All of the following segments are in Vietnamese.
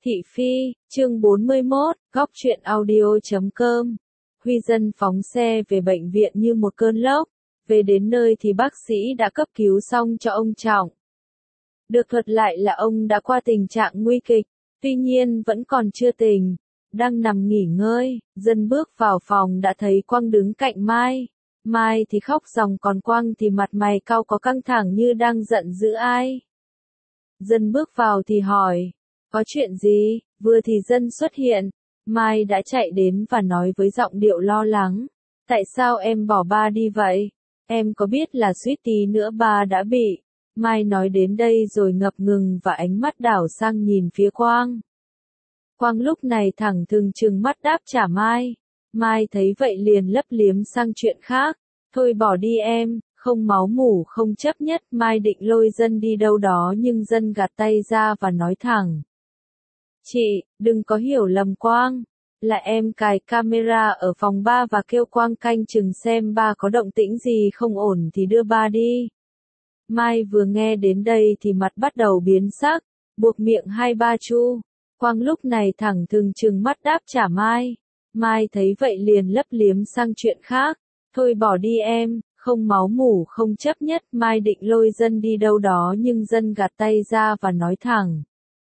Thị Phi, chương 41, góc truyện audio.com. Huy Dân phóng xe về bệnh viện như một cơn lốc. Về đến nơi thì bác sĩ đã cấp cứu xong cho ông Trọng. Được thuật lại là ông đã qua tình trạng nguy kịch, tuy nhiên vẫn còn chưa tỉnh. Đang nằm nghỉ ngơi, Dân bước vào phòng đã thấy Quang đứng cạnh Mai. Mai thì khóc ròng còn Quang thì mặt mày cau có căng thẳng như đang giận dữ ai. Dân bước vào thì hỏi. Có chuyện gì? Vừa thì Dân xuất hiện, Mai đã chạy đến và nói với giọng điệu lo lắng. Tại sao em bỏ ba đi vậy? Em có biết là suýt tí nữa ba đã bị. Mai nói đến đây rồi ngập ngừng và ánh mắt đảo sang nhìn phía Quang. Quang lúc này thẳng thừng trừng mắt đáp trả Mai. Mai thấy vậy liền lấp liếm sang chuyện khác. Thôi bỏ đi em. Không máu mủ không chấp nhất. Mai định lôi Dân đi đâu đó nhưng Dân gạt tay ra và nói thẳng. Chị, đừng có hiểu lầm Quang. Là em cài camera ở phòng ba và kêu Quang canh chừng xem ba có động tĩnh gì không ổn thì đưa ba đi. Mai vừa nghe đến đây thì mặt bắt đầu biến sắc, buộc miệng hai ba chu. Quang lúc này thẳng thừng trừng mắt đáp trả Mai. Mai thấy vậy liền lấp liếm sang chuyện khác. Thôi bỏ đi em. Không máu mủ không chấp nhất. Mai định lôi Dân đi đâu đó nhưng Dân gạt tay ra và nói thẳng.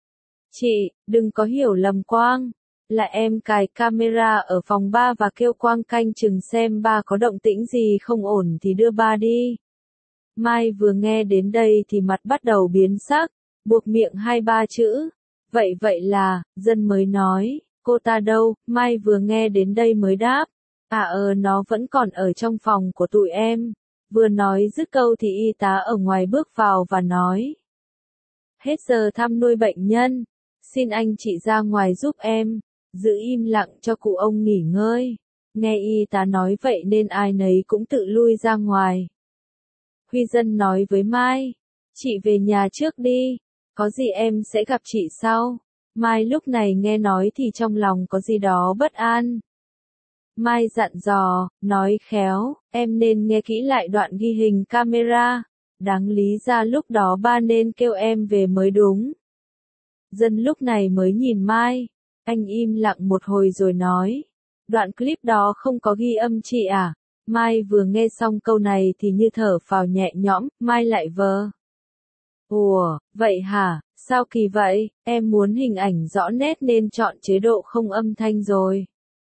Chị, đừng có hiểu lầm Quang. Là em cài camera ở phòng ba và kêu Quang canh chừng xem ba có động tĩnh gì không ổn thì đưa ba đi. Mai vừa nghe đến đây thì mặt bắt đầu biến sắc, buộc miệng hai ba chữ. Vậy là, Dân mới nói, cô ta đâu? Mai vừa nghe đến đây mới đáp. Nó vẫn còn ở trong phòng của tụi em. Vừa nói dứt câu thì y tá ở ngoài bước vào và nói. Hết giờ thăm nuôi bệnh nhân. Xin anh chị ra ngoài giúp em. Giữ im lặng cho cụ ông nghỉ ngơi. Nghe y tá nói vậy nên ai nấy cũng tự lui ra ngoài. Huy Dân nói với Mai. Chị về nhà trước đi. Có gì em sẽ gặp chị sau. Mai lúc này nghe nói thì trong lòng có gì đó bất an. Mai dặn dò, nói khéo, em nên nghe kỹ lại đoạn ghi hình camera. Đáng lý ra lúc đó ba nên kêu em về mới đúng. Dân lúc này mới nhìn Mai. Anh im lặng một hồi rồi nói. Đoạn clip đó không có ghi âm chị à? Mai vừa nghe xong câu này thì như thở phào nhẹ nhõm, Mai lại vờ. Ủa, vậy hả? Sao kỳ vậy? Em muốn hình ảnh rõ nét nên chọn chế độ không âm thanh rồi.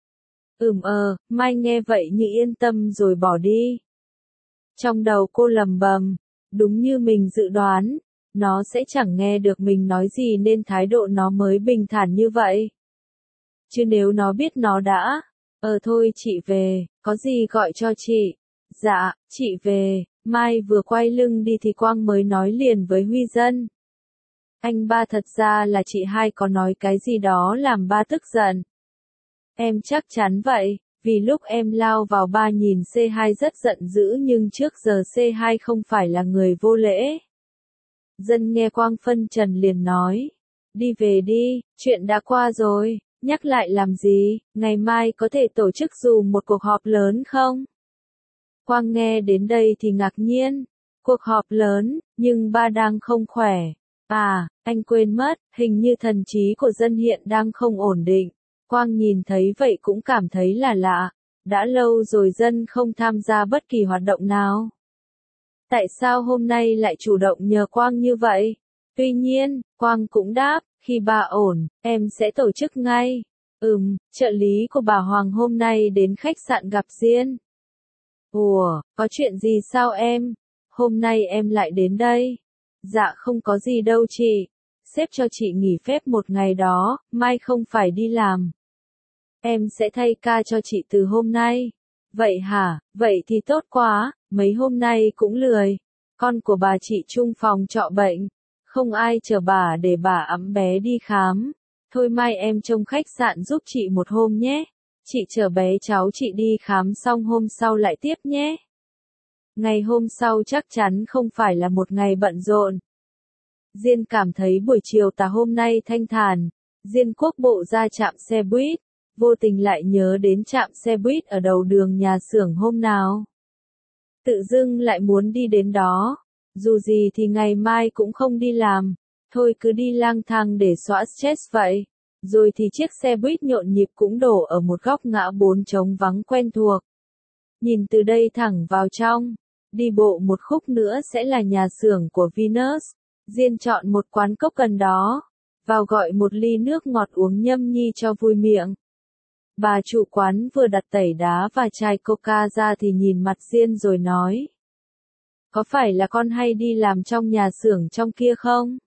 Mai nghe vậy như yên tâm rồi bỏ đi. Trong đầu cô lầm bầm, đúng như mình dự đoán, nó sẽ chẳng nghe được mình nói gì nên thái độ nó mới bình thản như vậy. Chứ nếu nó biết nó đã, thôi chị về, có gì gọi cho chị. Dạ, chị về. Mai vừa quay lưng đi thì Quang mới nói liền với Huy Dân. Anh ba thật ra là chị hai có nói cái gì đó làm ba tức giận. Em chắc chắn vậy, vì lúc em lao vào ba nhìn C2 rất giận dữ nhưng trước giờ C2 không phải là người vô lễ. Dân nghe Quang phân trần liền nói. Đi về đi, chuyện đã qua rồi, nhắc lại làm gì, ngày mai có thể tổ chức dù một cuộc họp lớn không? Quang nghe đến đây thì ngạc nhiên. Cuộc họp lớn, nhưng ba đang không khỏe. Anh quên mất, hình như thần trí của Dân hiện đang không ổn định. Quang nhìn thấy vậy cũng cảm thấy là lạ. Đã lâu rồi Dân không tham gia bất kỳ hoạt động nào. Tại sao hôm nay lại chủ động nhờ Quang như vậy? Tuy nhiên, Quang cũng đáp, khi ba ổn, em sẽ tổ chức ngay. Trợ lý của bà Hoàng hôm nay đến khách sạn gặp Diên. Ủa, có chuyện gì sao em? Hôm nay em lại đến đây? Dạ không có gì đâu chị. Sếp cho chị nghỉ phép một ngày đó, mai không phải đi làm. Em sẽ thay ca cho chị từ hôm nay. Vậy hả? Vậy thì tốt quá, mấy hôm nay cũng lười. Con của bà chị chung phòng trọ bệnh. Không ai chờ bà để bà ẵm bé đi khám. Thôi mai em trông khách sạn giúp chị một hôm nhé. Chị chở bé cháu chị đi khám xong hôm sau lại tiếp nhé. Ngày hôm sau chắc chắn không phải là một ngày bận rộn. Diên cảm thấy buổi chiều tà hôm nay thanh thản. Diên quốc bộ ra trạm xe buýt. Vô tình lại nhớ đến trạm xe buýt ở đầu đường nhà xưởng hôm nào. Tự dưng lại muốn đi đến đó. Dù gì thì ngày mai cũng không đi làm. Thôi cứ đi lang thang để xóa stress vậy. Rồi thì chiếc xe buýt nhộn nhịp cũng đổ ở một góc ngã bốn trống vắng quen thuộc. Nhìn từ đây thẳng vào trong, đi bộ một khúc nữa sẽ là nhà xưởng của Venus. Diên chọn một quán cốc gần đó, vào gọi một ly nước ngọt uống nhâm nhi cho vui miệng. Bà chủ quán vừa đặt tẩy đá và chai coca ra thì nhìn mặt Diên rồi nói. Có phải là con hay đi làm trong nhà xưởng trong kia không?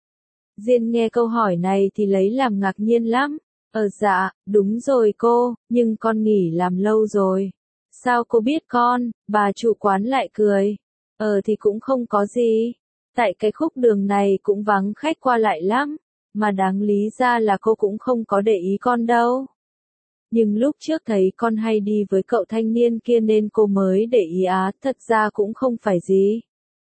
Diên nghe câu hỏi này thì lấy làm ngạc nhiên lắm. Dạ, đúng rồi cô, nhưng con nghỉ làm lâu rồi. Sao cô biết con? Bà chủ quán lại cười. Thì cũng không có gì. Tại cái khúc đường này cũng vắng khách qua lại lắm. Mà đáng lý ra là cô cũng không có để ý con đâu. Nhưng lúc trước thấy con hay đi với cậu thanh niên kia nên cô mới để ý thật ra cũng không phải gì.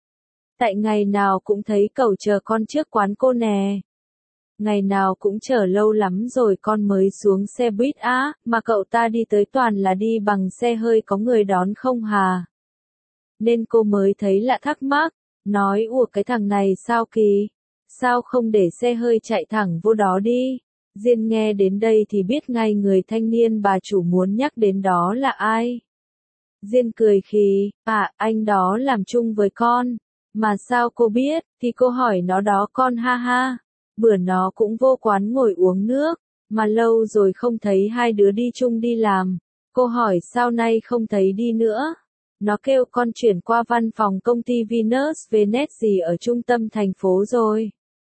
Tại ngày nào cũng thấy cậu chờ con trước quán cô nè. Ngày nào cũng chờ lâu lắm rồi con mới xuống xe buýt mà cậu ta đi tới toàn là đi bằng xe hơi có người đón không hà. Nên cô mới thấy lạ thắc mắc, nói cái thằng này sao kỳ, sao không để xe hơi chạy thẳng vô đó đi. Diên nghe đến đây thì biết ngay người thanh niên bà chủ muốn nhắc đến đó là ai. Diên cười khì, anh đó làm chung với con. Mà sao cô biết, thì cô hỏi nó đó con ha ha. Bữa nó cũng vô quán ngồi uống nước, mà lâu rồi không thấy hai đứa đi chung đi làm. Cô hỏi sao nay không thấy đi nữa. Nó kêu con chuyển qua văn phòng công ty Venus Venet gì ở trung tâm thành phố rồi.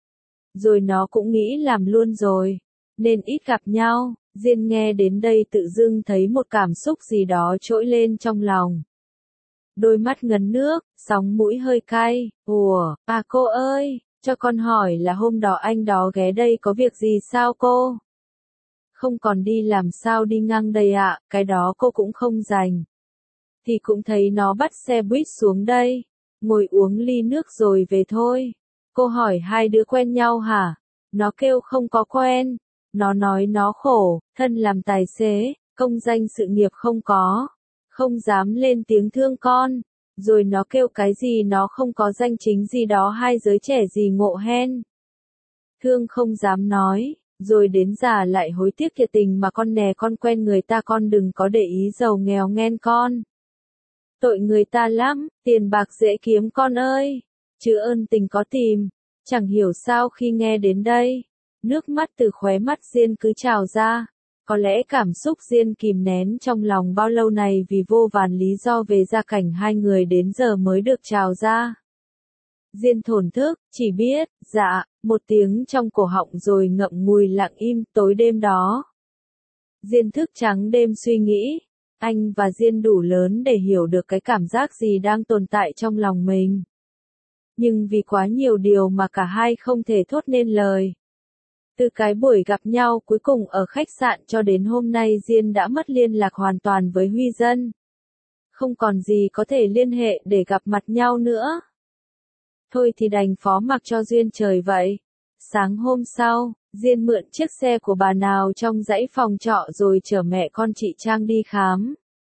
Rồi nó cũng nghĩ làm luôn rồi, nên ít gặp nhau. Diên nghe đến đây tự dưng thấy một cảm xúc gì đó trỗi lên trong lòng. Đôi mắt ngấn nước, sóng mũi hơi cay. Cô ơi, cho con hỏi là hôm đó anh đó ghé đây có việc gì sao cô? Không còn đi làm sao đi ngang đây ạ, cái đó cô cũng không rành. Thì cũng thấy nó bắt xe buýt xuống đây, ngồi uống ly nước rồi về thôi. Cô hỏi hai đứa quen nhau hả? Nó kêu không có quen. Nó nói nó khổ, thân làm tài xế, công danh sự nghiệp không có. Không dám lên tiếng thương con. Rồi nó kêu cái gì nó không có danh chính gì đó hai giới trẻ gì ngộ hen. Thương không dám nói, rồi đến già lại hối tiếc thiệt tình mà con nè con quen người ta con đừng có để ý giàu nghèo nghen con. Tội người ta lắm, tiền bạc dễ kiếm con ơi, chứ ơn tình có tìm. Chẳng hiểu sao khi nghe đến đây, nước mắt từ khóe mắt Diên cứ trào ra. Có lẽ cảm xúc Diên kìm nén trong lòng bao lâu này vì vô vàn lý do về gia cảnh hai người đến giờ mới được trào ra. Diên thổn thức, chỉ biết, dạ, một tiếng trong cổ họng rồi ngậm ngùi lặng im tối đêm đó. Diên thức trắng đêm suy nghĩ, anh và Diên đủ lớn để hiểu được cái cảm giác gì đang tồn tại trong lòng mình. Nhưng vì quá nhiều điều mà cả hai không thể thốt nên lời. Từ cái buổi gặp nhau cuối cùng ở khách sạn cho đến hôm nay Diên đã mất liên lạc hoàn toàn với Huy Dân. Không còn gì có thể liên hệ để gặp mặt nhau nữa. Thôi thì đành phó mặc cho duyên trời vậy. Sáng hôm sau, Diên mượn chiếc xe của bà nào trong dãy phòng trọ rồi chở mẹ con chị Trang đi khám.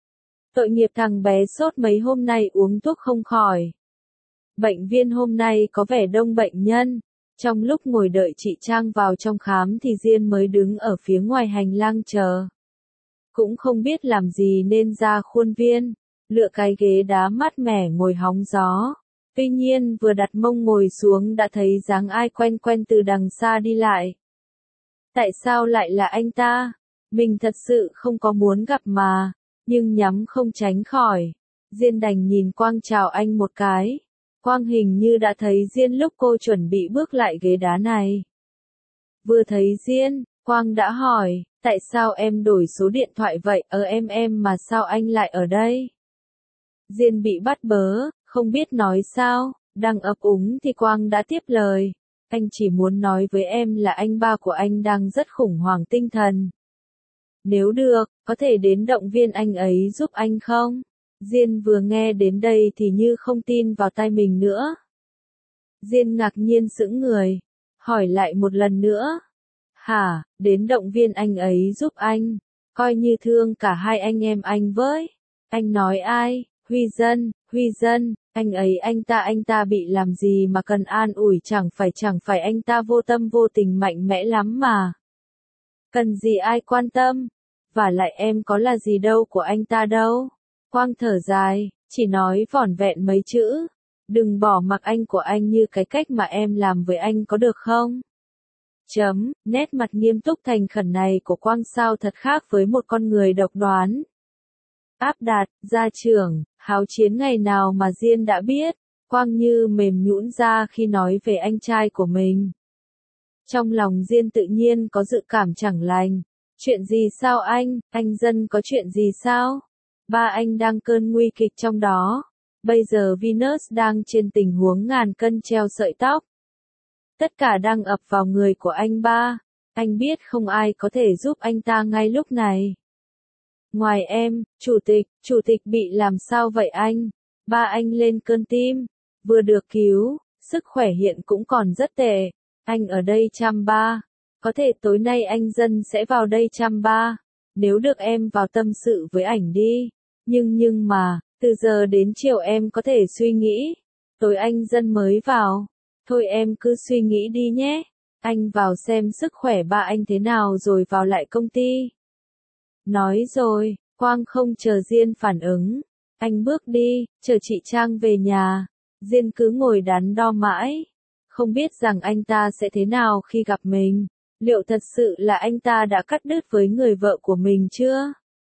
Tội nghiệp thằng bé sốt mấy hôm nay uống thuốc không khỏi. Bệnh viện hôm nay có vẻ đông bệnh nhân. Trong lúc ngồi đợi chị Trang vào trong khám thì Diên mới đứng ở phía ngoài hành lang chờ. Cũng không biết làm gì nên ra khuôn viên, lựa cái ghế đá mát mẻ ngồi hóng gió. Tuy nhiên vừa đặt mông ngồi xuống đã thấy dáng ai quen quen từ đằng xa đi lại. Tại sao lại là anh ta? Mình thật sự không có muốn gặp mà, nhưng nhắm không tránh khỏi. Diên đành nhìn Quang chào anh một cái. Quang hình như đã thấy Diên lúc cô chuẩn bị bước lại ghế đá này. Vừa thấy Diên, Quang đã hỏi, tại sao em đổi số điện thoại vậy? Em mà sao anh lại ở đây? Diên bị bắt bớ, không biết nói sao, đang ấp úng thì Quang đã tiếp lời. Anh chỉ muốn nói với em là anh ba của anh đang rất khủng hoảng tinh thần. Nếu được, có thể đến động viên anh ấy giúp anh không? Diên vừa nghe đến đây thì như không tin vào tai mình nữa. Diên ngạc nhiên sững người, hỏi lại một lần nữa. Hả, đến động viên anh ấy giúp anh, coi như thương cả hai anh em anh với. Anh nói ai? Huy Dân, Anh ta bị làm gì mà cần an ủi, chẳng phải anh ta vô tâm vô tình mạnh mẽ lắm mà. Cần gì ai quan tâm, và lại em có là gì đâu của anh ta đâu. Quang thở dài, chỉ nói vỏn vẹn mấy chữ, đừng bỏ mặc anh của anh như cái cách mà em làm với anh có được không? Nét mặt nghiêm túc thành khẩn này của Quang sao thật khác với một con người độc đoán. Áp đặt, gia trưởng, háo chiến ngày nào mà Diên đã biết, Quang như mềm nhũn ra khi nói về anh trai của mình. Trong lòng Diên tự nhiên có dự cảm chẳng lành. Chuyện gì sao anh Dân có chuyện gì sao? Ba anh đang cơn nguy kịch trong đó. Bây giờ Venus đang trên tình huống ngàn cân treo sợi tóc. Tất cả đang ập vào người của anh ba. Anh biết không ai có thể giúp anh ta ngay lúc này. Ngoài em, chủ tịch bị làm sao vậy anh? Ba anh lên cơn tim, vừa được cứu, sức khỏe hiện cũng còn rất tệ. Anh ở đây chăm ba. Có thể tối nay anh Dân sẽ vào đây chăm ba. Nếu được em vào tâm sự với ảnh đi. Nhưng mà, từ giờ đến chiều em có thể suy nghĩ. Tối anh Dân mới vào. Thôi em cứ suy nghĩ đi nhé. Anh vào xem sức khỏe ba anh thế nào rồi vào lại công ty. Nói rồi, Quang không chờ Diên phản ứng. Anh bước đi, chờ chị Trang về nhà. Diên cứ ngồi đắn đo mãi. Không biết rằng anh ta sẽ thế nào khi gặp mình. Liệu thật sự là anh ta đã cắt đứt với người vợ của mình chưa?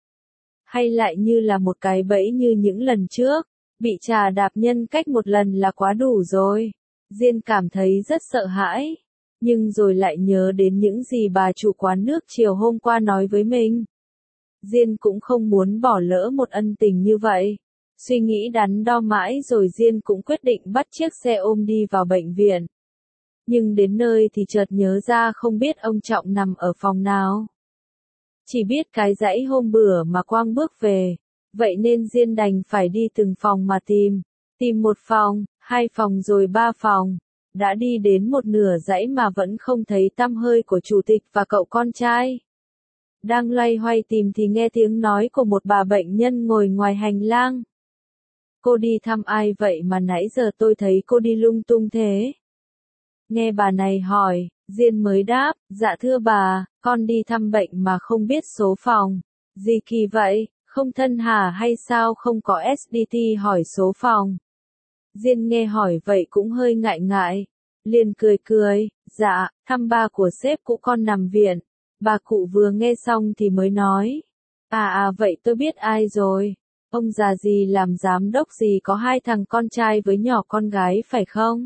Hay lại như là một cái bẫy như những lần trước, bị trà đạp nhân cách một lần là quá đủ rồi. Diên cảm thấy rất sợ hãi, nhưng rồi lại nhớ đến những gì bà chủ quán nước chiều hôm qua nói với mình. Diên cũng không muốn bỏ lỡ một ân tình như vậy. Suy nghĩ đắn đo mãi rồi Diên cũng quyết định bắt chiếc xe ôm đi vào bệnh viện. Nhưng đến nơi thì chợt nhớ ra không biết ông Trọng nằm ở phòng nào. Chỉ biết cái dãy hôm bữa mà Quang bước về. Vậy nên Diên đành phải đi từng phòng mà tìm. Tìm một phòng, hai phòng rồi ba phòng. Đã đi đến một nửa dãy mà vẫn không thấy tăm hơi của chủ tịch và cậu con trai. Đang loay hoay tìm thì nghe tiếng nói của một bà bệnh nhân ngồi ngoài hành lang. Cô đi thăm ai vậy mà nãy giờ tôi thấy cô đi lung tung thế? Nghe bà này hỏi, Diên mới đáp, dạ thưa bà, con đi thăm bệnh mà không biết số phòng. Gì kỳ vậy, không thân hả hay sao không có SDT hỏi số phòng? Diên nghe hỏi vậy cũng hơi ngại ngại. Liền cười, dạ, thăm ba của sếp cũ con nằm viện. Bà cụ vừa nghe xong thì mới nói. Vậy tôi biết ai rồi. Ông già gì làm giám đốc gì có hai thằng con trai với nhỏ con gái phải không?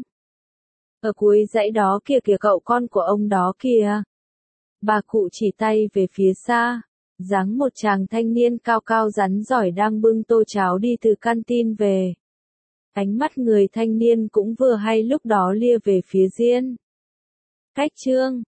Ở cuối dãy đó kìa cậu con của ông đó kìa. Bà cụ chỉ tay về phía xa. Dáng một chàng thanh niên cao cao rắn giỏi đang bưng tô cháo đi từ canteen về. Ánh mắt người thanh niên cũng vừa hay lúc đó lia về phía Diên. Cách chương